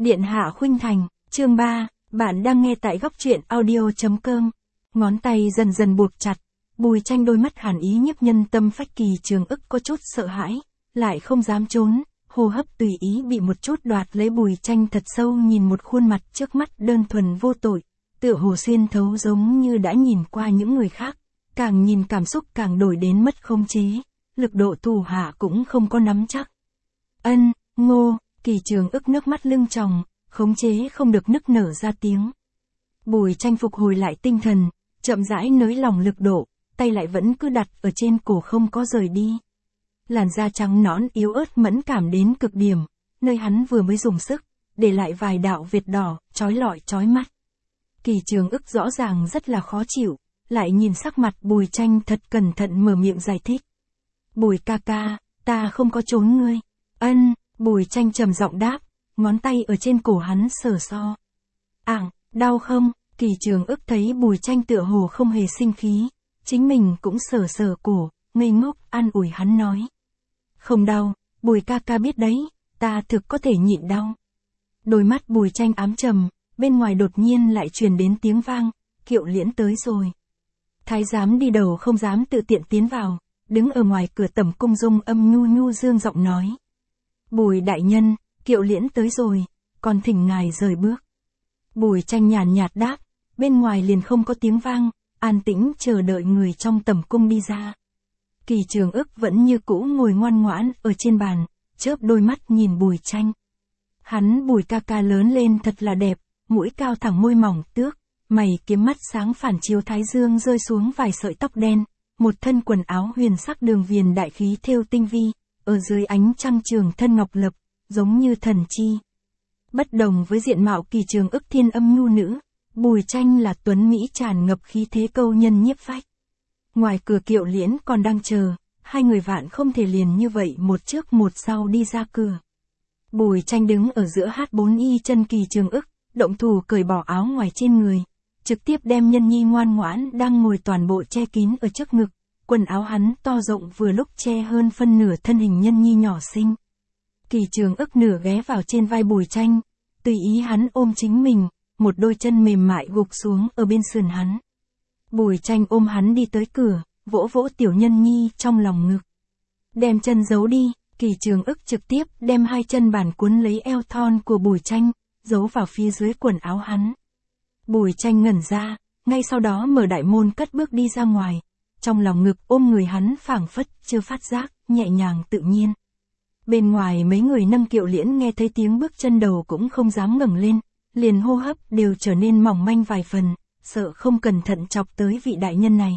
Điện hạ khuynh thành, chương 3, bạn đang nghe tại góc truyện audio.com. Ngón tay dần dần buộc chặt, Bùi Tranh đôi mắt hàn ý nhiếp nhân tâm phách. Kỳ Trường Ức có chút sợ hãi, lại không dám trốn, hô hấp tùy ý bị một chút đoạt lấy. Bùi Tranh thật sâu nhìn một khuôn mặt trước mắt đơn thuần vô tội, tựa hồ xuyên thấu giống như đã nhìn qua những người khác, càng nhìn cảm xúc càng đổi đến mất khống chế, lực độ thủ hạ cũng không có nắm chắc. Ngô, Kỳ Trường Ức nước mắt lưng tròng, khống chế không được nức nở ra tiếng. Bùi Tranh phục hồi lại tinh thần, chậm rãi nới lỏng lực độ, tay lại vẫn cứ đặt ở trên cổ không có rời đi. Làn da trắng nõn yếu ớt mẫn cảm đến cực điểm, nơi hắn vừa mới dùng sức, để lại vài đạo vệt đỏ, chói lọi chói mắt. Kỳ Trường Ức rõ ràng rất là khó chịu, lại nhìn sắc mặt Bùi Tranh thật cẩn thận mở miệng giải thích. Bùi ca ca, ta không có trốn ngươi. Bùi Tranh trầm giọng đáp, ngón tay ở trên cổ hắn sờ so. Đau không? Kỳ Trường Ức thấy Bùi Tranh tựa hồ không hề sinh khí, chính mình cũng sờ sờ cổ, ngây ngốc an ủi hắn nói. Không đau, Bùi ca ca biết đấy, ta thực có thể nhịn đau. Đôi mắt Bùi Tranh ám trầm, bên ngoài đột nhiên lại truyền đến tiếng vang, Kiệu Liễn tới rồi. Thái giám đi đầu không dám tự tiện tiến vào, đứng ở ngoài cửa Tẩm Cung Dung âm nhu nhu dương giọng nói. Bùi đại nhân, Kiệu Liễn tới rồi, còn thỉnh ngài rời bước. Bùi Tranh nhàn nhạt đáp, bên ngoài liền không có tiếng vang, an tĩnh chờ đợi người trong tẩm cung đi ra. Kỳ Trường Ức vẫn như cũ ngồi ngoan ngoãn ở trên bàn, chớp đôi mắt nhìn Bùi Tranh. Hắn Bùi ca ca lớn lên thật là đẹp, mũi cao thẳng môi mỏng tước, mày kiếm mắt sáng phản chiếu thái dương rơi xuống vài sợi tóc đen, một thân quần áo huyền sắc đường viền đại khí thêu tinh vi, ở dưới ánh trăng trường thân ngọc lập, giống như thần chi. Bất đồng với diện mạo Kỳ Trường Ức thiên âm nhu nữ, Bùi Tranh là tuấn mỹ tràn ngập khí thế câu nhân nhiếp phách. Ngoài cửa Kiệu Liễn còn đang chờ, hai người vạn không thể liền như vậy một trước một sau đi ra cửa. Bùi Tranh đứng ở giữa H4 y chân Kỳ Trường Ức, động thủ cởi bỏ áo ngoài trên người, trực tiếp đem nhân nhi ngoan ngoãn đang ngồi toàn bộ che kín ở trước ngực, quần áo hắn to rộng vừa lúc che hơn phân nửa thân hình nhân nhi nhỏ xinh. Kỳ Trường Ức nửa ghé vào trên vai Bùi Tranh, tùy ý hắn ôm chính mình, một đôi chân mềm mại gục xuống ở bên sườn hắn. Bùi Tranh ôm hắn đi tới cửa, vỗ vỗ tiểu nhân nhi trong lòng ngực. Đem chân giấu đi, Kỳ Trường Ức trực tiếp đem hai chân bàn cuốn lấy eo thon của Bùi Tranh, giấu vào phía dưới quần áo hắn. Bùi Tranh ngẩn ra, ngay sau đó mở đại môn cất bước đi ra ngoài, trong lòng ngực ôm người hắn phảng phất chưa phát giác, nhẹ nhàng tự nhiên. Bên ngoài mấy người nâng Kiệu Liễn nghe thấy tiếng bước chân đầu cũng không dám ngẩng lên, liền hô hấp đều trở nên mỏng manh vài phần, sợ không cẩn thận chọc tới vị đại nhân này.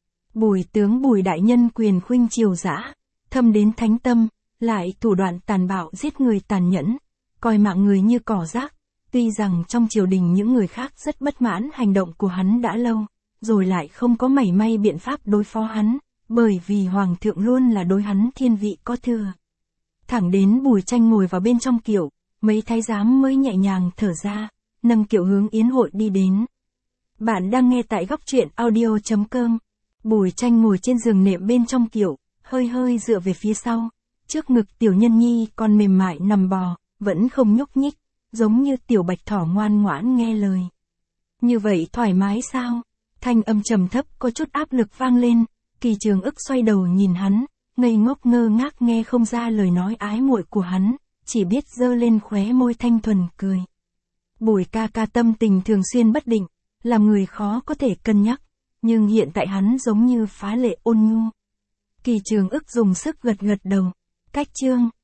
Bùi tướng Bùi đại nhân quyền khuynh triều dã, thâm đến thánh tâm, lại thủ đoạn tàn bạo giết người tàn nhẫn, coi mạng người như cỏ rác. Tuy rằng trong triều đình những người khác rất bất mãn hành động của hắn đã lâu, rồi lại không có mảy may biện pháp đối phó hắn, bởi vì hoàng thượng luôn là đối hắn thiên vị có thừa. Thẳng đến Bùi Tranh ngồi vào bên trong kiệu, mấy thái giám mới nhẹ nhàng thở ra, nâng kiệu hướng yến hội đi đến. Bạn đang nghe tại góc truyện audio.com. Bùi Tranh ngồi trên giường nệm bên trong kiệu, hơi hơi dựa về phía sau, trước ngực tiểu nhân nhi còn mềm mại nằm bò, vẫn không nhúc nhích, giống như tiểu bạch thỏ ngoan ngoãn nghe lời. Như vậy thoải mái sao? Thanh âm trầm thấp có chút áp lực vang lên, Kỳ Trường Ức xoay đầu nhìn hắn, ngây ngốc ngơ ngác nghe không ra lời nói ái muội của hắn, chỉ biết giơ lên khóe môi thanh thuần cười. Bùi ca ca tâm tình thường xuyên bất định, làm người khó có thể cân nhắc, nhưng hiện tại hắn giống như phá lệ ôn nhu. Kỳ Trường Ức dùng sức gật gật đầu. Cách chương